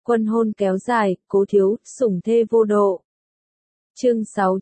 Quân hôn kéo dài, Cố Thiếu, sủng thê vô độ. Chương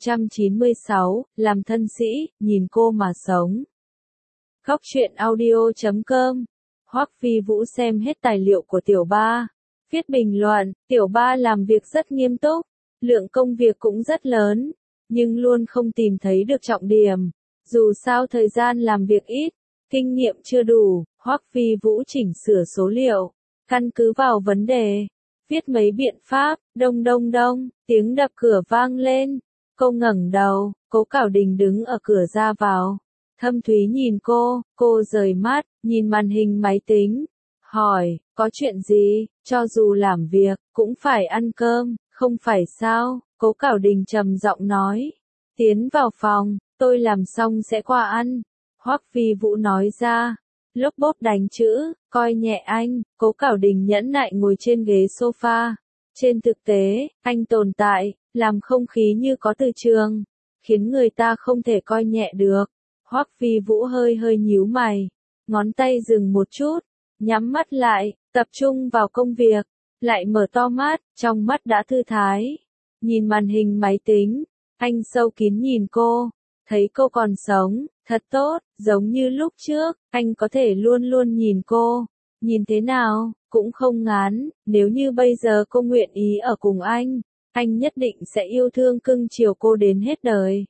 696, làm thân sĩ, nhìn cô mà sống. Góc truyện audio.com. Hoắc Phi Vũ xem hết tài liệu của Tiểu Ba. Viết bình luận, Tiểu Ba làm việc rất nghiêm túc, lượng công việc cũng rất lớn, nhưng luôn không tìm thấy được trọng điểm. Dù sao thời gian làm việc ít, kinh nghiệm chưa đủ, Hoắc Phi Vũ chỉnh sửa số liệu, căn cứ vào vấn đề, viết mấy biện pháp, đông đông đông, tiếng đập cửa vang lên. Cô ngẩng đầu, Cố Cảo Đình đứng ở cửa ra vào. Thâm Thúy nhìn cô rời mắt, nhìn màn hình máy tính, hỏi, có chuyện gì, cho dù làm việc, cũng phải ăn cơm, không phải sao, Cố Cảo Đình trầm giọng nói. Tiến vào phòng, tôi làm xong sẽ qua ăn. Hoắc Phi Vũ nói ra, lốp bốp đánh chữ, coi nhẹ anh, Cố Cảo Đình nhẫn nại ngồi trên ghế sofa. Trên thực tế, anh tồn tại, làm không khí như có từ trường, khiến người ta không thể coi nhẹ được. Hoắc Phi Vũ hơi nhíu mày, ngón tay dừng một chút, nhắm mắt lại, tập trung vào công việc, lại mở to mắt, trong mắt đã thư thái. Nhìn màn hình máy tính, anh sâu kín nhìn cô, thấy cô còn sống, thật tốt, giống như lúc trước, anh có thể luôn luôn nhìn cô. Nhìn thế nào, cũng không ngán, nếu như bây giờ cô nguyện ý ở cùng anh nhất định sẽ yêu thương cưng chiều cô đến hết đời.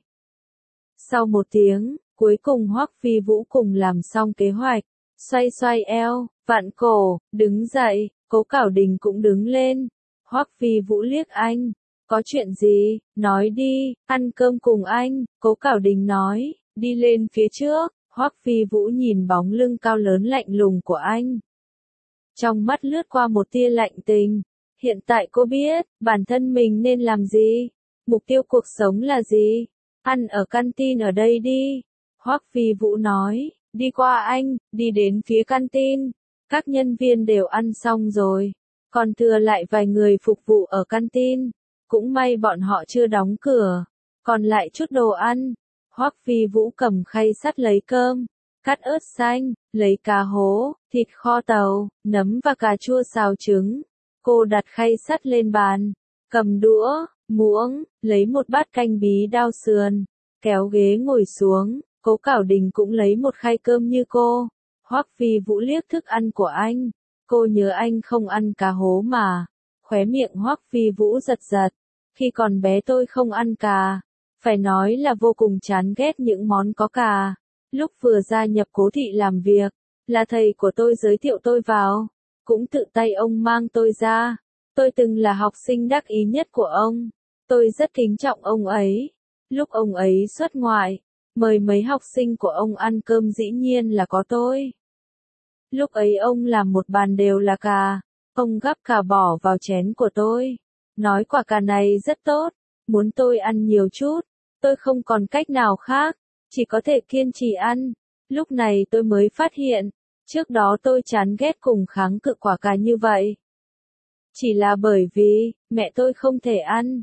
Sau một tiếng, cuối cùng Hoắc Phi Vũ cùng làm xong kế hoạch, xoay eo, vặn cổ, đứng dậy, Cố Cảo Đình cũng đứng lên. Hoắc Phi Vũ liếc anh, có chuyện gì, nói đi, ăn cơm cùng anh, Cố Cảo Đình nói, đi lên phía trước. Hoắc Phi Vũ nhìn bóng lưng cao lớn lạnh lùng của anh, trong mắt lướt qua một tia lạnh tình. Hiện tại cô biết, bản thân mình nên làm gì, mục tiêu cuộc sống là gì. Ăn ở canteen ở đây đi. Hoắc Phi Vũ nói, đi qua anh, đi đến phía canteen. Các nhân viên đều ăn xong rồi, còn thừa lại vài người phục vụ ở canteen. Cũng may bọn họ chưa đóng cửa, còn lại chút đồ ăn. Hoắc Phi Vũ cầm khay sắt lấy cơm, cắt ớt xanh, lấy cá hố, thịt kho tàu, nấm và cà chua xào trứng. Cô đặt khay sắt lên bàn, cầm đũa, muỗng, lấy một bát canh bí đao sườn, kéo ghế ngồi xuống. Cố Cảo Đình cũng lấy một khay cơm như cô. Hoắc Phi Vũ liếc thức ăn của anh, cô nhớ anh không ăn cá hố mà. Khóe miệng Hoắc Phi Vũ giật giật, khi còn bé tôi không ăn cà, phải nói là vô cùng chán ghét những món có cà. Lúc vừa gia nhập Cố thị làm việc, là thầy của tôi giới thiệu tôi vào, cũng tự tay ông mang tôi ra. Tôi từng là học sinh đắc ý nhất của ông, tôi rất kính trọng ông ấy. Lúc ông ấy xuất ngoại, mời mấy học sinh của ông ăn cơm dĩ nhiên là có tôi. Lúc ấy ông làm một bàn đều là cà, ông gắp cà bỏ vào chén của tôi, nói quả cà này rất tốt, muốn tôi ăn nhiều chút. Tôi không còn cách nào khác, chỉ có thể kiên trì ăn. Lúc này tôi mới phát hiện, trước đó tôi chán ghét cùng kháng cự quả cà như vậy. Chỉ là bởi vì, mẹ tôi không thể ăn.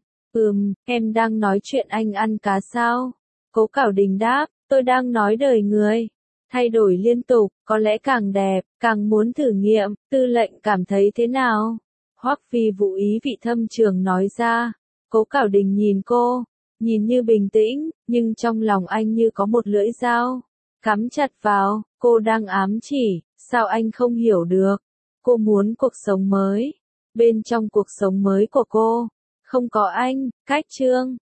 Em đang nói chuyện anh ăn cá sao? Cố Cảo Đình đáp, tôi đang nói đời người. Thay đổi liên tục, có lẽ càng đẹp, càng muốn thử nghiệm. Tư lệnh cảm thấy thế nào? Hoắc Phi Vũ ý vị thâm trường nói ra. Cố Cảo Đình nhìn cô, nhìn như bình tĩnh, nhưng trong lòng anh như có một lưỡi dao cắm chặt vào. Cô đang ám chỉ, sao anh không hiểu được? Cô muốn cuộc sống mới. Bên trong cuộc sống mới của cô, không có anh. Cách chương